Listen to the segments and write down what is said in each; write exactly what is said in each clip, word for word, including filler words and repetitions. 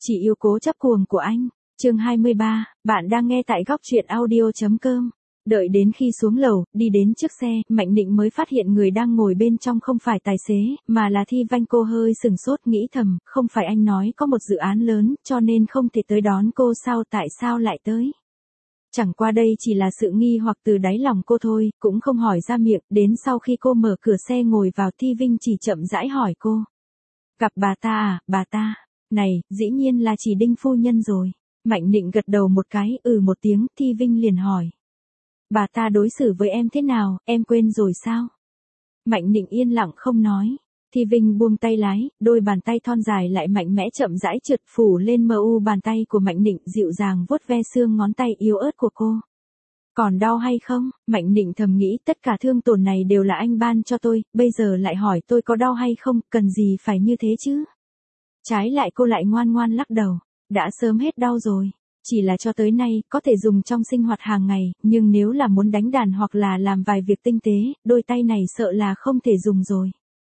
Chị yêu cố chấp cuồng của anh. Chương hai mươi ba, bạn đang nghe tại góc truyện audio.com. Đợi đến khi xuống lầu, đi đến trước xe, Mạnh Nịnh mới phát hiện người đang ngồi bên trong không phải tài xế, mà là Thi Vanh. Cô hơi sừng sốt nghĩ thầm, không phải anh nói có một dự án lớn, cho nên không thể tới đón cô sao, tại sao lại tới? Chẳng qua đây chỉ là sự nghi hoặc từ đáy lòng cô thôi, cũng không hỏi ra miệng, đến sau khi cô mở cửa xe ngồi vào Thi Vinh chỉ chậm rãi hỏi cô. Gặp bà ta à, bà ta? Này, dĩ nhiên là chỉ Đinh phu nhân rồi. Mạnh Nịnh gật đầu một cái, ừ một tiếng, Thi Vinh liền hỏi. Bà ta đối xử với em thế nào, em quên rồi sao? Mạnh Nịnh yên lặng không nói. Thi Vinh buông tay lái, đôi bàn tay thon dài lại mạnh mẽ chậm rãi trượt phủ lên mờ u bàn tay của Mạnh Nịnh, dịu dàng vuốt ve xương ngón tay yếu ớt của cô. Còn đau hay không? Mạnh Nịnh thầm nghĩ, tất cả thương tổn này đều là anh ban cho tôi, bây giờ lại hỏi tôi có đau hay không, cần gì phải như thế chứ? Trái lại cô lại ngoan ngoan lắc đầu, đã sớm hết đau rồi. Chỉ là cho tới nay, có thể dùng trong sinh hoạt hàng ngày, nhưng nếu là muốn đánh đàn hoặc là làm vài việc tinh tế, đôi tay này sợ là không thể dùng rồi.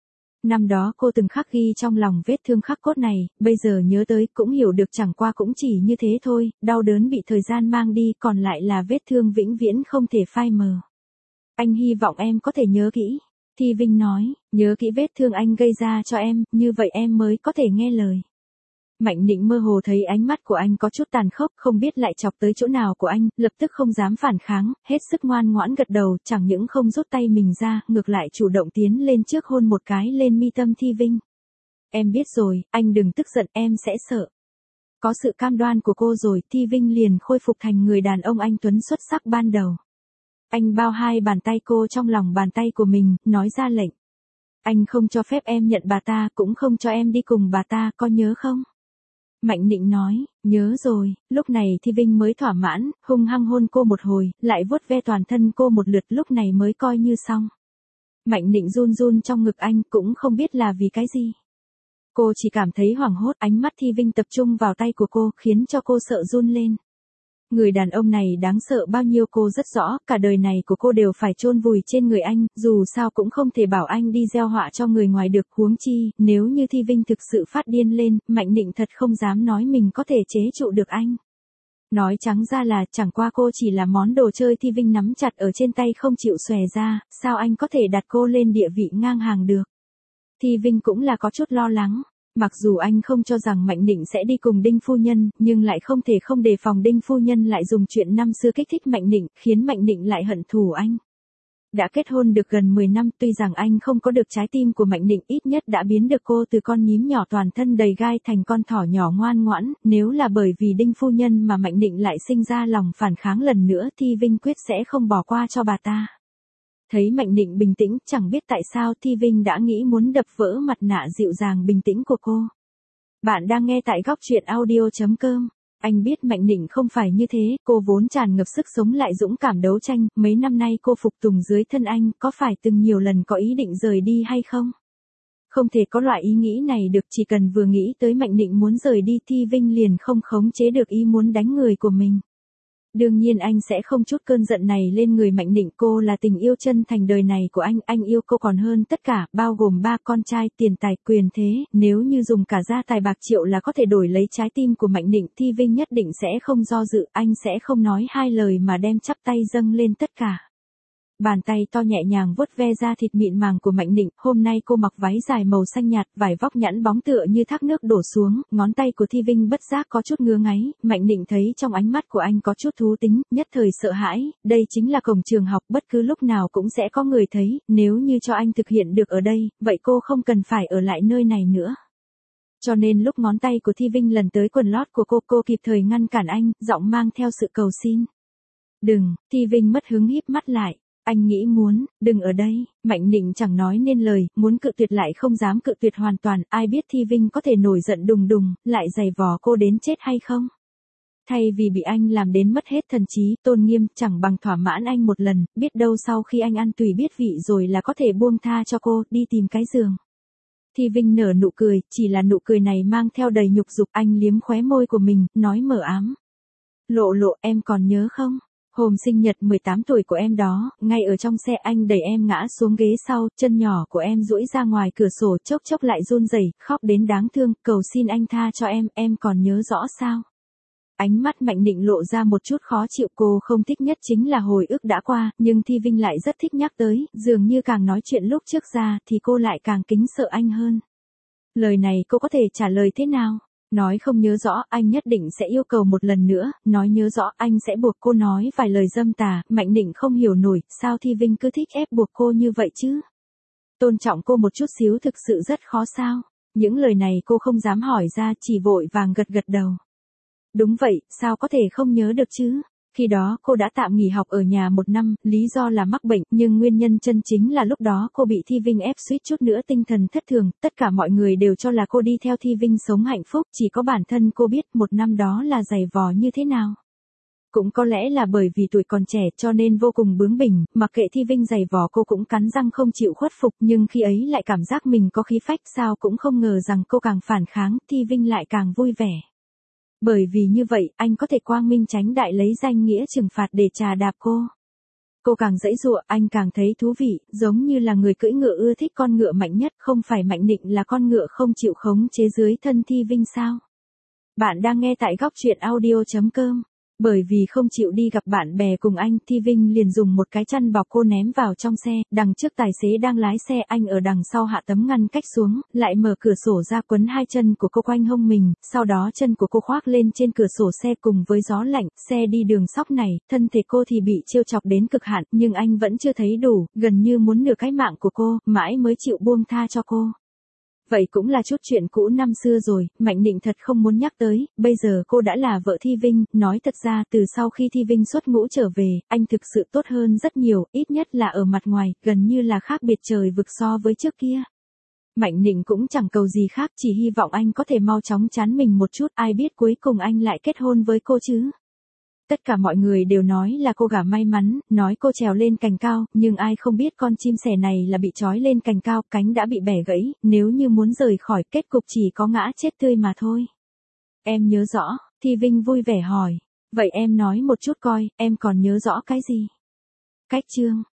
Năm đó cô từng khắc ghi trong lòng vết thương khắc cốt này, bây giờ nhớ tới cũng hiểu được chẳng qua cũng chỉ như thế thôi, đau đớn bị thời gian mang đi, còn lại là vết thương vĩnh viễn không thể phai mờ. Anh hy vọng em có thể nhớ kỹ. Thi Vinh nói, nhớ kỹ vết thương anh gây ra cho em, như vậy em mới có thể nghe lời. Mạnh Nịnh mơ hồ thấy ánh mắt của anh có chút tàn khốc, không biết lại chọc tới chỗ nào của anh, lập tức không dám phản kháng, hết sức ngoan ngoãn gật đầu, chẳng những không rút tay mình ra, ngược lại chủ động tiến lên trước hôn một cái lên mi tâm Thi Vinh. Em biết rồi, anh đừng tức giận, em sẽ sợ. Có sự cam đoan của cô rồi, Thi Vinh liền khôi phục thành người đàn ông anh tuấn xuất sắc ban đầu. Anh bao hai bàn tay cô trong lòng bàn tay của mình, nói ra lệnh. Anh không cho phép em nhận bà ta, cũng không cho em đi cùng bà ta, có nhớ không? Mạnh Nịnh nói, nhớ rồi, lúc này Thi Vinh mới thỏa mãn, hung hăng hôn cô một hồi, lại vuốt ve toàn thân cô một lượt, lúc này mới coi như xong. Mạnh Nịnh run run trong ngực anh, cũng không biết là vì cái gì. Cô chỉ cảm thấy hoảng hốt, ánh mắt Thi Vinh tập trung vào tay của cô, khiến cho cô sợ run lên. Người đàn ông này đáng sợ bao nhiêu cô rất rõ, cả đời này của cô đều phải chôn vùi trên người anh, dù sao cũng không thể bảo anh đi gieo họa cho người ngoài được, huống chi, nếu như Thi Vinh thực sự phát điên lên, Mạnh Nịnh thật không dám nói mình có thể chế trụ được anh. Nói trắng ra là, chẳng qua cô chỉ là món đồ chơi Thi Vinh nắm chặt ở trên tay không chịu xòe ra, sao anh có thể đặt cô lên địa vị ngang hàng được. Thi Vinh cũng là có chút lo lắng. Mặc dù anh không cho rằng Mạnh Nịnh sẽ đi cùng Đinh phu nhân, nhưng lại không thể không đề phòng Đinh phu nhân lại dùng chuyện năm xưa kích thích Mạnh Nịnh, khiến Mạnh Nịnh lại hận thù anh. Đã kết hôn được gần mười năm, tuy rằng anh không có được trái tim của Mạnh Nịnh, ít nhất đã biến được cô từ con nhím nhỏ toàn thân đầy gai thành con thỏ nhỏ ngoan ngoãn, nếu là bởi vì Đinh phu nhân mà Mạnh Nịnh lại sinh ra lòng phản kháng lần nữa, Thi Vinh quyết sẽ không bỏ qua cho bà ta. Thấy Mạnh Nịnh bình tĩnh, chẳng biết tại sao Thi Vinh đã nghĩ muốn đập vỡ mặt nạ dịu dàng bình tĩnh của cô. Bạn đang nghe tại góc truyện audio.com. Anh biết Mạnh Nịnh không phải như thế, cô vốn tràn ngập sức sống lại dũng cảm đấu tranh, mấy năm nay cô phục tùng dưới thân anh, có phải từng nhiều lần có ý định rời đi hay không? Không thể có loại ý nghĩ này được, chỉ cần vừa nghĩ tới Mạnh Nịnh muốn rời đi, Thi Vinh liền không khống chế được ý muốn đánh người của mình. Đương nhiên anh sẽ không chút cơn giận này lên người Mạnh Nịnh, cô là tình yêu chân thành đời này của anh, anh yêu cô còn hơn tất cả, bao gồm ba con trai, tiền tài, quyền thế, nếu như dùng cả gia tài bạc triệu là có thể đổi lấy trái tim của Mạnh Nịnh, Thi Vinh nhất định sẽ không do dự, anh sẽ không nói hai lời mà đem chắp tay dâng lên tất cả. Bàn tay to nhẹ nhàng vuốt ve da thịt mịn màng của Mạnh Nịnh, hôm nay cô mặc váy dài màu xanh nhạt, vải vóc nhẵn bóng tựa như thác nước đổ xuống, ngón tay của Thi Vinh bất giác có chút ngứa ngáy, Mạnh Nịnh thấy trong ánh mắt của anh có chút thú tính, nhất thời sợ hãi, đây chính là cổng trường học, bất cứ lúc nào cũng sẽ có người thấy, nếu như cho anh thực hiện được ở đây, vậy cô không cần phải ở lại nơi này nữa. Cho nên lúc ngón tay của Thi Vinh lần tới quần lót của cô, cô kịp thời ngăn cản anh, giọng mang theo sự cầu xin. Đừng, Thi Vinh mất hứng híp mắt lại. Anh nghĩ muốn, đừng ở đây, Mạnh Nịnh chẳng nói nên lời, muốn cự tuyệt lại không dám cự tuyệt hoàn toàn, ai biết Thi Vinh có thể nổi giận đùng đùng, lại giày vò cô đến chết hay không? Thay vì bị anh làm đến mất hết thần trí, tôn nghiêm, chẳng bằng thỏa mãn anh một lần, biết đâu sau khi anh ăn tùy biết vị rồi là có thể buông tha cho cô, đi tìm cái giường. Thi Vinh nở nụ cười, chỉ là nụ cười này mang theo đầy nhục dục, anh liếm khóe môi của mình, nói mờ ám. Lộ lộ, em còn nhớ không? Hôm sinh nhật mười tám tuổi của em đó, ngay ở trong xe anh đẩy em ngã xuống ghế sau, chân nhỏ của em duỗi ra ngoài cửa sổ chốc chốc lại run rẩy, khóc đến đáng thương, cầu xin anh tha cho em, em còn nhớ rõ sao? Ánh mắt Mạnh Nịnh lộ ra một chút khó chịu, cô không thích nhất chính là hồi ức đã qua, nhưng Thi Vinh lại rất thích nhắc tới, dường như càng nói chuyện lúc trước ra thì cô lại càng kính sợ anh hơn. Lời này cô có thể trả lời thế nào? Nói không nhớ rõ, anh nhất định sẽ yêu cầu một lần nữa, nói nhớ rõ, anh sẽ buộc cô nói vài lời dâm tà, Mạnh Nịnh không hiểu nổi, sao Thi Vinh cứ thích ép buộc cô như vậy chứ? Tôn trọng cô một chút xíu thực sự rất khó sao? Những lời này cô không dám hỏi ra, chỉ vội vàng gật gật đầu. Đúng vậy, sao có thể không nhớ được chứ? Khi đó cô đã tạm nghỉ học ở nhà một năm, lý do là mắc bệnh, nhưng nguyên nhân chân chính là lúc đó cô bị Thi Vinh ép suýt chút nữa tinh thần thất thường, tất cả mọi người đều cho là cô đi theo Thi Vinh sống hạnh phúc, chỉ có bản thân cô biết một năm đó là dày vò như thế nào. Cũng có lẽ là bởi vì tuổi còn trẻ cho nên vô cùng bướng bỉnh, mặc kệ Thi Vinh dày vò cô cũng cắn răng không chịu khuất phục, nhưng khi ấy lại cảm giác mình có khí phách, sao cũng không ngờ rằng cô càng phản kháng, Thi Vinh lại càng vui vẻ. Bởi vì như vậy, anh có thể quang minh chánh đại lấy danh nghĩa trừng phạt để trà đạp cô. Cô càng giãy giụa, anh càng thấy thú vị, giống như là người cưỡi ngựa ưa thích con ngựa mạnh nhất, không phải Mạnh Nịnh là con ngựa không chịu khống chế dưới thân Thi Vinh sao? Bạn đang nghe tại góc truyện audio chấm com. Bởi vì không chịu đi gặp bạn bè cùng anh, Thi Vinh liền dùng một cái chăn bọc cô ném vào trong xe, đằng trước tài xế đang lái xe, anh ở đằng sau hạ tấm ngăn cách xuống, lại mở cửa sổ ra quấn hai chân của cô quanh hông mình, sau đó chân của cô khoác lên trên cửa sổ xe cùng với gió lạnh, xe đi đường sóc này, thân thể cô thì bị trêu chọc đến cực hạn, nhưng anh vẫn chưa thấy đủ, gần như muốn nửa cái mạng của cô, mãi mới chịu buông tha cho cô. Vậy cũng là chút chuyện cũ năm xưa rồi, Mạnh Nịnh thật không muốn nhắc tới, bây giờ cô đã là vợ Thi Vinh, nói thật ra từ sau khi Thi Vinh xuất ngũ trở về, anh thực sự tốt hơn rất nhiều, ít nhất là ở mặt ngoài, gần như là khác biệt trời vực so với trước kia. Mạnh Nịnh cũng chẳng cầu gì khác, chỉ hy vọng anh có thể mau chóng chán mình một chút, ai biết cuối cùng anh lại kết hôn với cô chứ. Tất cả mọi người đều nói là cô gả may mắn, nói cô trèo lên cành cao, nhưng ai không biết con chim sẻ này là bị trói lên cành cao, cánh đã bị bẻ gãy, nếu như muốn rời khỏi, kết cục chỉ có ngã chết tươi mà thôi. Em nhớ rõ, Thi Vinh vui vẻ hỏi, vậy em nói một chút coi, em còn nhớ rõ cái gì? Cách chương,